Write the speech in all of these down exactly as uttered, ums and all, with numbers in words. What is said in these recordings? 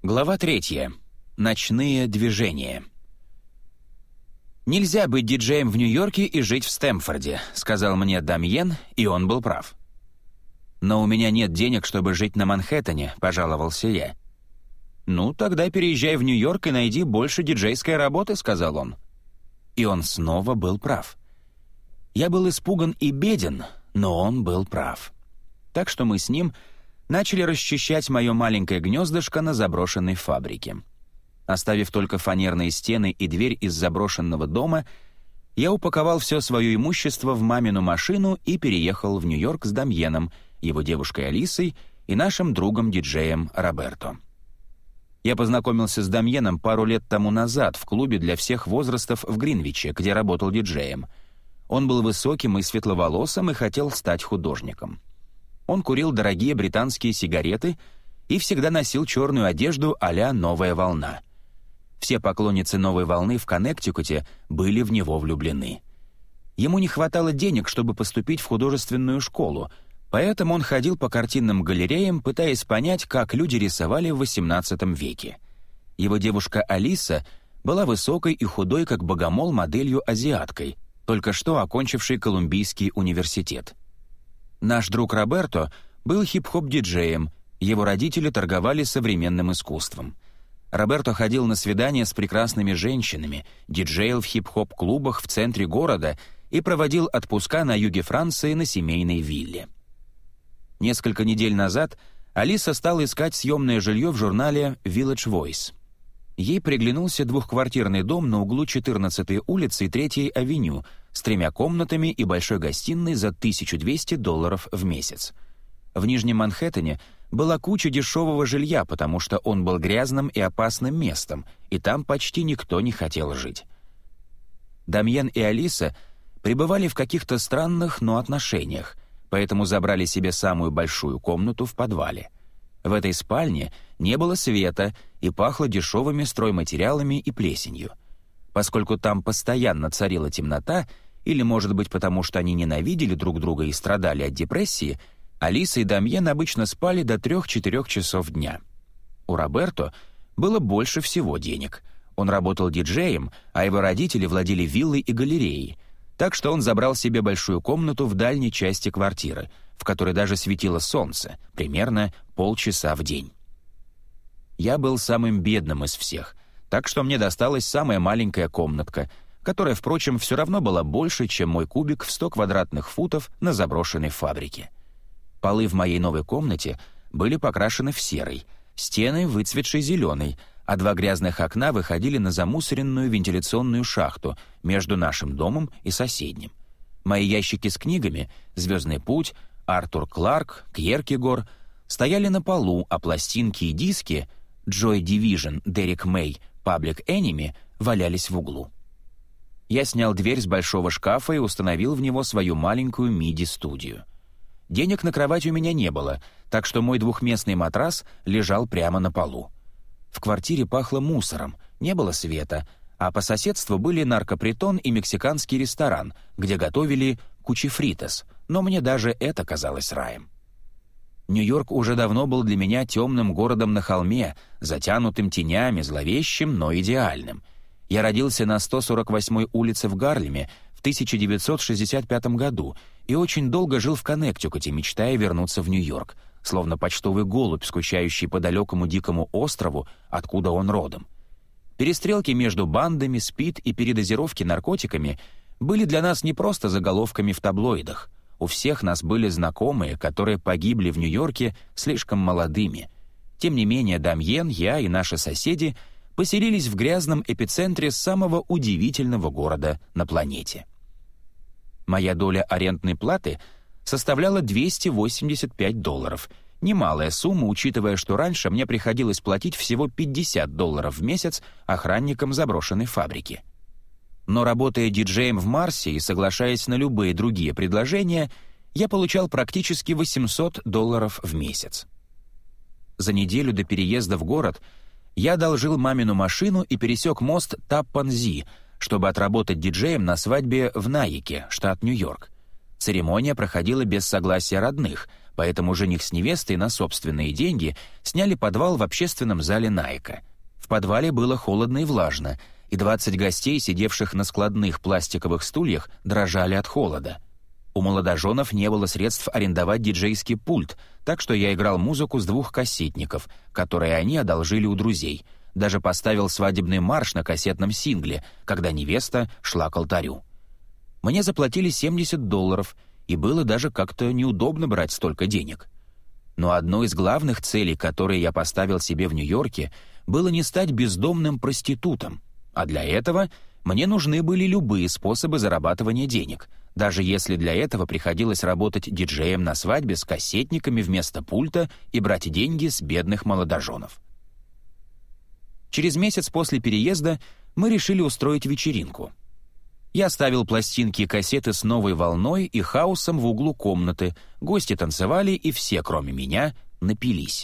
Глава третья. Ночные движения. «Нельзя быть диджеем в Нью-Йорке и жить в Стэмфорде», — сказал мне Дамьен, и он был прав. «Но у меня нет денег, чтобы жить на Манхэттене», — пожаловался я. «Ну, тогда переезжай в Нью-Йорк и найди больше диджейской работы», — сказал он. И он снова был прав. Я был испуган и беден, но он был прав. Так что мы с ним начали расчищать мое маленькое гнездышко на заброшенной фабрике. Оставив только фанерные стены и дверь из заброшенного дома, я упаковал все свое имущество в мамину машину и переехал в Нью-Йорк с Дамьеном, его девушкой Алисой и нашим другом-диджеем Роберто. Я познакомился с Дамьеном пару лет тому назад в клубе для всех возрастов в Гринвиче, где работал диджеем. Он был высоким и светловолосым и хотел стать художником. Он курил дорогие британские сигареты и всегда носил черную одежду а-ля «Новая волна». Все поклонницы «Новой волны» в Коннектикуте были в него влюблены. Ему не хватало денег, чтобы поступить в художественную школу, поэтому он ходил по картинным галереям, пытаясь понять, как люди рисовали в восемнадцатом веке. Его девушка Алиса была высокой и худой, как богомол, моделью-азиаткой, только что окончившей Колумбийский университет. Наш друг Роберто был хип-хоп-диджеем, его родители торговали современным искусством. Роберто ходил на свидания с прекрасными женщинами, диджеил в хип-хоп-клубах в центре города и проводил отпуска на юге Франции на семейной вилле. Несколько недель назад Алиса стала искать съемное жилье в журнале Village Voice. Ей приглянулся двухквартирный дом на углу четырнадцатой улицы и третьей авеню с тремя комнатами и большой гостиной за тысячу двести долларов в месяц. В Нижнем Манхэттене была куча дешевого жилья, потому что он был грязным и опасным местом, и там почти никто не хотел жить. Дамьен и Алиса пребывали в каких-то странных, но отношениях, поэтому забрали себе самую большую комнату в подвале. В этой спальне не было света и пахло дешевыми стройматериалами и плесенью. Поскольку там постоянно царила темнота, или, может быть, потому что они ненавидели друг друга и страдали от депрессии, Алиса и Дамьен обычно спали до трех-четырех часов дня. У Роберто было больше всего денег. Он работал диджеем, а его родители владели виллой и галереей, так что он забрал себе большую комнату в дальней части квартиры, в которой даже светило солнце, примерно полчаса в день. Я был самым бедным из всех, так что мне досталась самая маленькая комнатка, которая, впрочем, все равно была больше, чем мой кубик в сто квадратных футов на заброшенной фабрике. Полы в моей новой комнате были покрашены в серый, стены — выцветшей зеленой, а два грязных окна выходили на замусоренную вентиляционную шахту между нашим домом и соседним. Мои ящики с книгами «Звездный путь», «Артур Кларк», «Кьеркегор» стояли на полу, а пластинки и диски «Joy Division», «Дерек Мэй», «Public Enemy» валялись в углу. Я снял дверь с большого шкафа и установил в него свою маленькую миди-студию. Денег на кровать у меня не было, так что мой двухместный матрас лежал прямо на полу. В квартире пахло мусором, не было света, а по соседству были наркопритон и мексиканский ресторан, где готовили кучифритос, но мне даже это казалось раем. Нью-Йорк уже давно был для меня темным городом на холме, затянутым тенями, зловещим, но идеальным. Я родился на сто сорок восьмой улице в Гарлеме в тысяча девятьсот шестьдесят пятом году и очень долго жил в Коннектикуте, мечтая вернуться в Нью-Йорк, словно почтовый голубь, скучающий по далекому дикому острову, откуда он родом. Перестрелки между бандами, спид и передозировки наркотиками были для нас не просто заголовками в таблоидах. У всех нас были знакомые, которые погибли в Нью-Йорке слишком молодыми. Тем не менее, Дамьен, я и наши соседи поселились в грязном эпицентре самого удивительного города на планете. Моя доля арендной платы составляла двести восемьдесят пять долларов. Немалая сумма, учитывая, что раньше мне приходилось платить всего пятьдесят долларов в месяц охранникам заброшенной фабрики. Но работая диджеем в Марсе и соглашаясь на любые другие предложения, я получал практически восемьсот долларов в месяц. За неделю до переезда в город я одолжил мамину машину и пересек мост Таппан-Зи, чтобы отработать диджеем на свадьбе в Найеке, штат Нью-Йорк. Церемония проходила без согласия родных, поэтому жених с невестой на собственные деньги сняли подвал в общественном зале Найка. В подвале было холодно и влажно, и двадцать гостей, сидевших на складных пластиковых стульях, дрожали от холода. У молодоженов не было средств арендовать диджейский пульт, так что я играл музыку с двух кассетников, которые они одолжили у друзей. Даже поставил свадебный марш на кассетном сингле, когда невеста шла к алтарю. Мне заплатили семьдесят долларов, и было даже как-то неудобно брать столько денег. Но одной из главных целей, которые я поставил себе в Нью-Йорке, было не стать бездомным проститутом, а для этого мне нужны были любые способы зарабатывания денег, даже если для этого приходилось работать диджеем на свадьбе с кассетниками вместо пульта и брать деньги с бедных молодоженов. Через месяц после переезда мы решили устроить вечеринку. Я ставил пластинки и кассеты с новой волной и хаосом в углу комнаты, гости танцевали, и все, кроме меня, напились.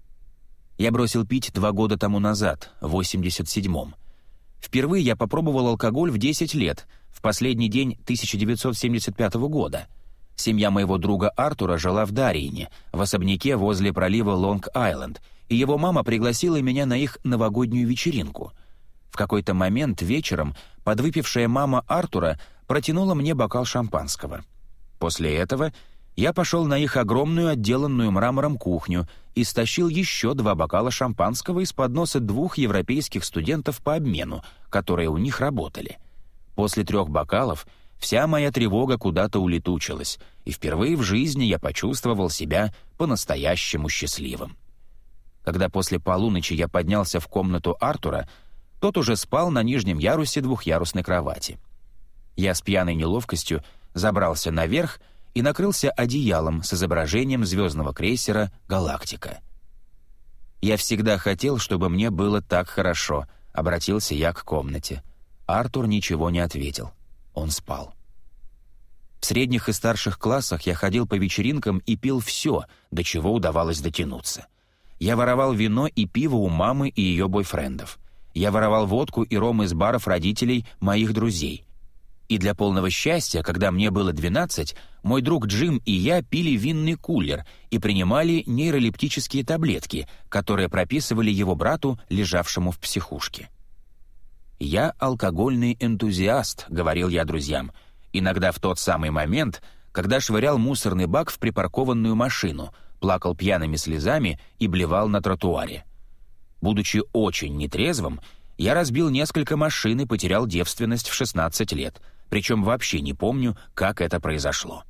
Я бросил пить два года тому назад, в восемьдесят седьмом. Впервые я попробовал алкоголь в десять лет, в последний день тысяча девятьсот семьдесят пятого года. Семья моего друга Артура жила в Дариене, в особняке возле пролива Лонг-Айленд, и его мама пригласила меня на их новогоднюю вечеринку. В какой-то момент вечером подвыпившая мама Артура протянула мне бокал шампанского. После этого я пошел на их огромную отделанную мрамором кухню и стащил еще два бокала шампанского из-под носа двух европейских студентов по обмену, которые у них работали. После трех бокалов вся моя тревога куда-то улетучилась, и впервые в жизни я почувствовал себя по-настоящему счастливым. Когда после полуночи я поднялся в комнату Артура, тот уже спал на нижнем ярусе двухъярусной кровати. Я с пьяной неловкостью забрался наверх и накрылся одеялом с изображением звездного крейсера «Галактика». «Я всегда хотел, чтобы мне было так хорошо», — обратился я к комнате. Артур ничего не ответил. Он спал. В средних и старших классах я ходил по вечеринкам и пил все, до чего удавалось дотянуться. Я воровал вино и пиво у мамы и ее бойфрендов. Я воровал водку и ром из баров родителей моих друзей. И для полного счастья, когда мне было двенадцать, мой друг Джим и я пили винный кулер и принимали нейролептические таблетки, которые прописывали его брату, лежавшему в психушке. «Я алкогольный энтузиаст», — говорил я друзьям, иногда в тот самый момент, когда швырял мусорный бак в припаркованную машину, плакал пьяными слезами и блевал на тротуаре. Будучи очень нетрезвым, я разбил несколько машин и потерял девственность в шестнадцать лет, причем вообще не помню, как это произошло.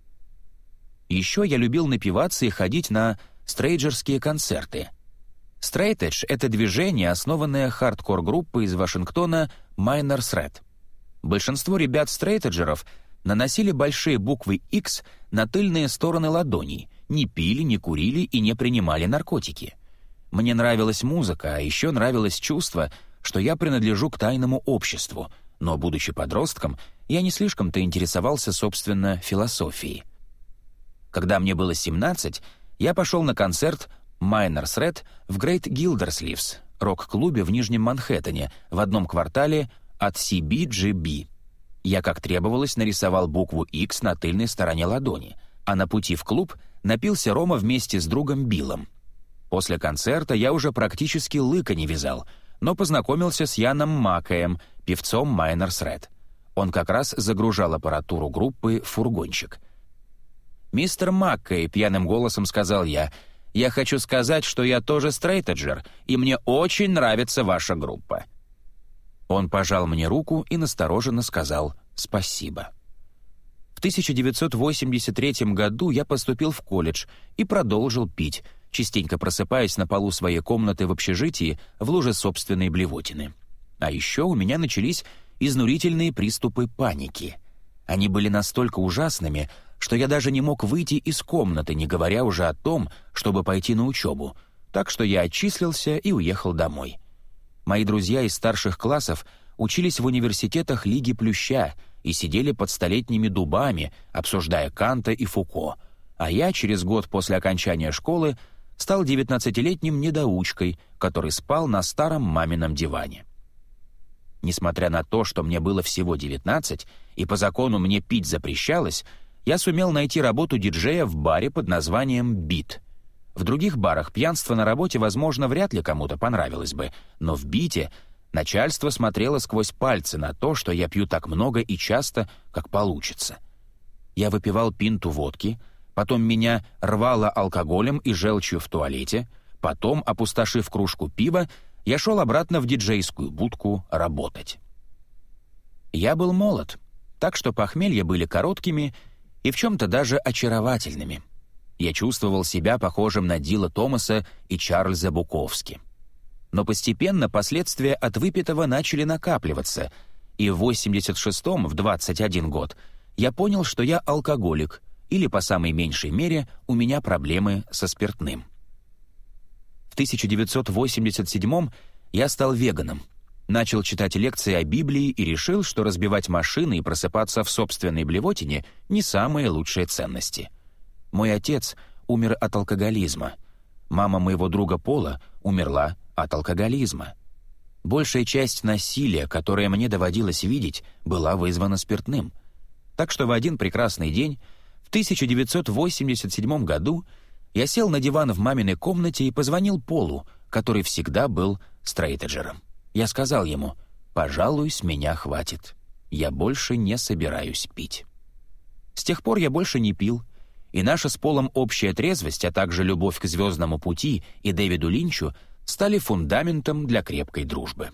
Еще я любил напиваться и ходить на стрейджерские концерты. Стрейтедж — это движение, основанное хардкор-группой из Вашингтона Minor Threat. Большинство ребят-стрейтеджеров наносили большие буквы X на тыльные стороны ладоней, не пили, не курили и не принимали наркотики. Мне нравилась музыка, а еще нравилось чувство, что я принадлежу к тайному обществу, но, будучи подростком, я не слишком-то интересовался, собственно, философией. Когда мне было семнадцать, я пошел на концерт Minor Threat в Great Gildersleeves, рок-клубе в Нижнем Манхэттене, в одном квартале от си би джи би. Я, как требовалось, нарисовал букву X на тыльной стороне ладони, а на пути в клуб напился рома вместе с другом Биллом. После концерта я уже практически лыка не вязал, но познакомился с Яном Маккеем, певцом Minor Threat. Он как раз загружал аппаратуру группы в фургончик. «Мистер Маккей», — пьяным голосом сказал я, — «я хочу сказать, что я тоже стрейтеджер, и мне очень нравится ваша группа». Он пожал мне руку и настороженно сказал «спасибо». В тысяча девятьсот восемьдесят третьем году я поступил в колледж и продолжил пить, частенько просыпаясь на полу своей комнаты в общежитии в луже собственной блевотины. А еще у меня начались изнурительные приступы паники. Они были настолько ужасными, что я даже не мог выйти из комнаты, не говоря уже о том, чтобы пойти на учебу, так что я отчислился и уехал домой. Мои друзья из старших классов учились в университетах Лиги Плюща и сидели под столетними дубами, обсуждая Канта и Фуко, а я через год после окончания школы стал девятнадцатилетним недоучкой, который спал на старом мамином диване. Несмотря на то, что мне было всего девятнадцать, и по закону мне пить запрещалось, я сумел найти работу диджея в баре под названием «Бит». В других барах пьянство на работе, возможно, вряд ли кому-то понравилось бы, но в «Бите» начальство смотрело сквозь пальцы на то, что я пью так много и часто, как получится. Я выпивал пинту водки, потом меня рвало алкоголем и желчью в туалете, потом, опустошив кружку пива, я шел обратно в диджейскую будку работать. Я был молод, так что похмелья были короткими и в чем-то даже очаровательными. Я чувствовал себя похожим на Дила Томаса и Чарльза Буковски. Но постепенно последствия от выпитого начали накапливаться, и в восемьдесят шестом, в двадцать один год, я понял, что я алкоголик, или, по самой меньшей мере, у меня проблемы со спиртным. В тысяча девятьсот восемьдесят седьмом я стал веганом, начал читать лекции о Библии и решил, что разбивать машины и просыпаться в собственной блевотине — не самые лучшие ценности. Мой отец умер от алкоголизма. Мама моего друга Пола умерла от алкоголизма. Большая часть насилия, которое мне доводилось видеть, была вызвана спиртным. Так что в один прекрасный день, в тысяча девятьсот восемьдесят седьмом году, я сел на диван в маминой комнате и позвонил Полу, который всегда был стрейтэджером. Я сказал ему: «Пожалуй, с меня хватит. Я больше не собираюсь пить». С тех пор я больше не пил, и наша с Полом общая трезвость, а также любовь к «Звездному пути» и Дэвиду Линчу стали фундаментом для крепкой дружбы.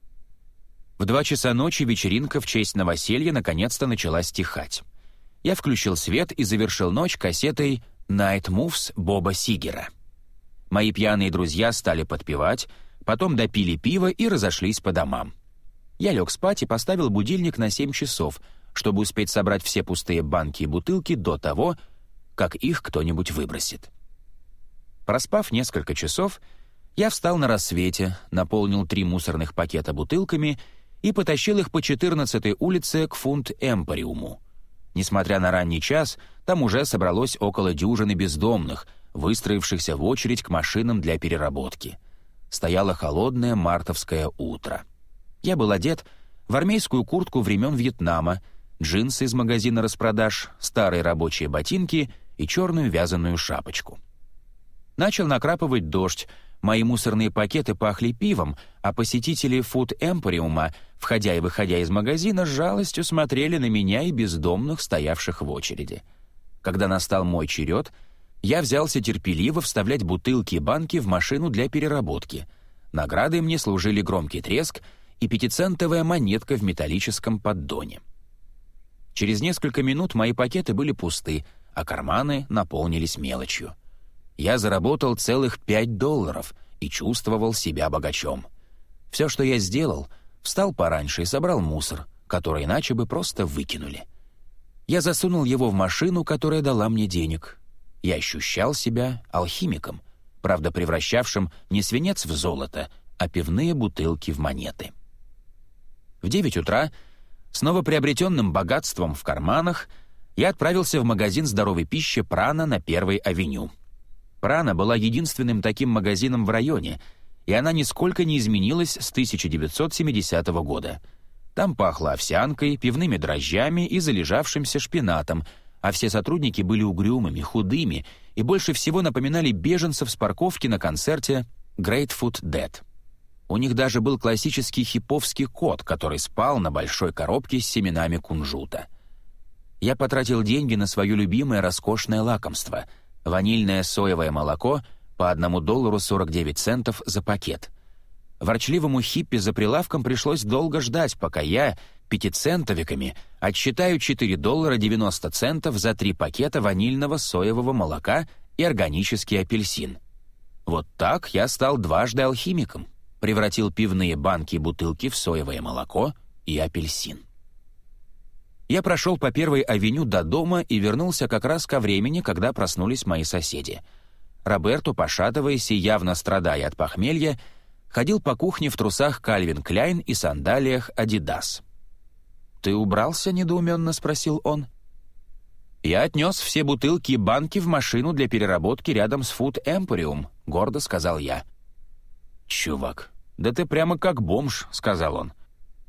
В два часа ночи вечеринка в честь новоселья наконец-то начала стихать. Я включил свет и завершил ночь кассетой «Night Moves» Боба Сигера. Мои пьяные друзья стали подпевать, потом допили пиво и разошлись по домам. Я лег спать и поставил будильник на семь часов, чтобы успеть собрать все пустые банки и бутылки до того, как их кто-нибудь выбросит. Проспав несколько часов, я встал на рассвете, наполнил три мусорных пакета бутылками и потащил их по четырнадцатой улице к Фунд-Эмпориуму. Несмотря на ранний час, там уже собралось около дюжины бездомных, выстроившихся в очередь к машинам для переработки. Стояло холодное мартовское утро. Я был одет в армейскую куртку времен Вьетнама, джинсы из магазина распродаж, старые рабочие ботинки и черную вязаную шапочку. Начал накрапывать дождь, мои мусорные пакеты пахли пивом, а посетители Фунд-Эмпориума, входя и выходя из магазина, с жалостью смотрели на меня и бездомных, стоявших в очереди. Когда настал мой черед, я взялся терпеливо вставлять бутылки и банки в машину для переработки. Наградой мне служили громкий треск и пятицентовая монетка в металлическом поддоне. Через несколько минут мои пакеты были пусты, а карманы наполнились мелочью. Я заработал целых пять долларов и чувствовал себя богачом. Все, что я сделал, встал пораньше и собрал мусор, который иначе бы просто выкинули. Я засунул его в машину, которая дала мне денег. Я ощущал себя алхимиком, правда, превращавшим не свинец в золото, а пивные бутылки в монеты. В девять утра, с новоприобретенным богатством в карманах, я отправился в магазин здоровой пищи «Прана» на Первой авеню. «Прана» была единственным таким магазином в районе, и она нисколько не изменилась с тысяча девятьсот семидесятого года. Там пахло овсянкой, пивными дрожжами и залежавшимся шпинатом, а все сотрудники были угрюмыми, худыми и больше всего напоминали беженцев с парковки на концерте Grateful Dead. У них даже был классический хиповский кот, который спал на большой коробке с семенами кунжута. Я потратил деньги на свое любимое роскошное лакомство — ванильное соевое молоко по одному доллару сорок девять центов за пакет. Ворчливому хиппи за прилавком пришлось долго ждать, пока я пятицентовиками отсчитаю четыре доллара девяносто центов за три пакета ванильного соевого молока и органический апельсин. Вот так я стал дважды алхимиком, превратил пивные банки и бутылки в соевое молоко и апельсин. Я прошел по Первой авеню до дома и вернулся как раз ко времени, когда проснулись мои соседи. Роберто, пошатываясь и явно страдая от похмелья, ходил по кухне в трусах Кальвин Кляйн и сандалиях Адидас. «Ты убрался?» — недоуменно спросил он. «Я отнес все бутылки и банки в машину для переработки рядом с Фунд-Эмпориум», — гордо сказал я. «Чувак, да ты прямо как бомж», — сказал он.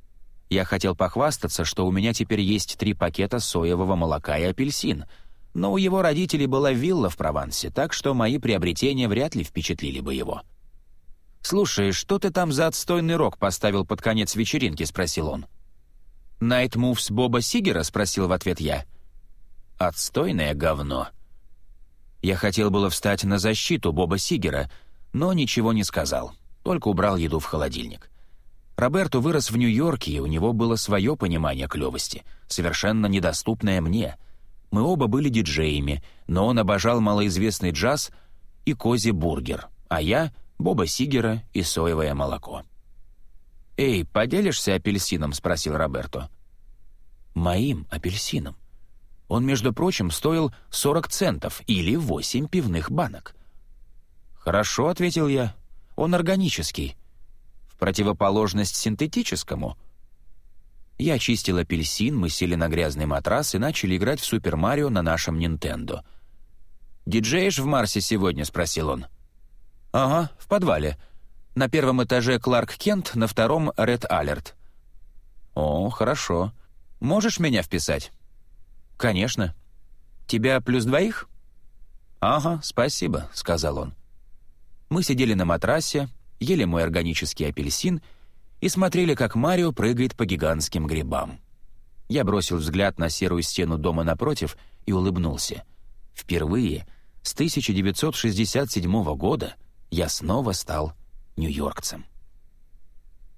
Я хотел похвастаться, что у меня теперь есть три пакета соевого молока и апельсин, но у его родителей была вилла в Провансе, так что мои приобретения вряд ли впечатлили бы его. «Слушай, что ты там за отстойный рок поставил под конец вечеринки?» — спросил он. «Night Moves Боба Сигера?» — спросил в ответ я. «Отстойное говно». Я хотел было встать на защиту Боба Сигера, но ничего не сказал, только убрал еду в холодильник. Роберто вырос в Нью-Йорке, и у него было свое понимание клёвости, совершенно недоступное мне. Мы оба были диджеями, но он обожал малоизвестный джаз и Кози Бургер, а я — Боба Сигера и соевое молоко. «Эй, поделишься апельсином?» — спросил Роберто. «Моим апельсином. Он, между прочим, стоил сорок центов или восемь пивных банок». «Хорошо», — ответил я, — «он органический. В противоположность синтетическому». Я чистил апельсин, мы сели на грязный матрас и начали играть в Супер Марио на нашем Нинтендо. «Диджеешь в Марсе сегодня?» — спросил он. «Ага, в подвале. На первом этаже Кларк Кент, на втором — Ред Алерт». «О, хорошо. Можешь меня вписать?» «Конечно. Тебя плюс двоих?» «Ага, спасибо», — сказал он. Мы сидели на матрасе, ели мой органический апельсин и смотрели, как Марио прыгает по гигантским грибам. Я бросил взгляд на серую стену дома напротив и улыбнулся. Впервые с тысяча девятьсот шестьдесят седьмого года я снова стал нью-йоркцем.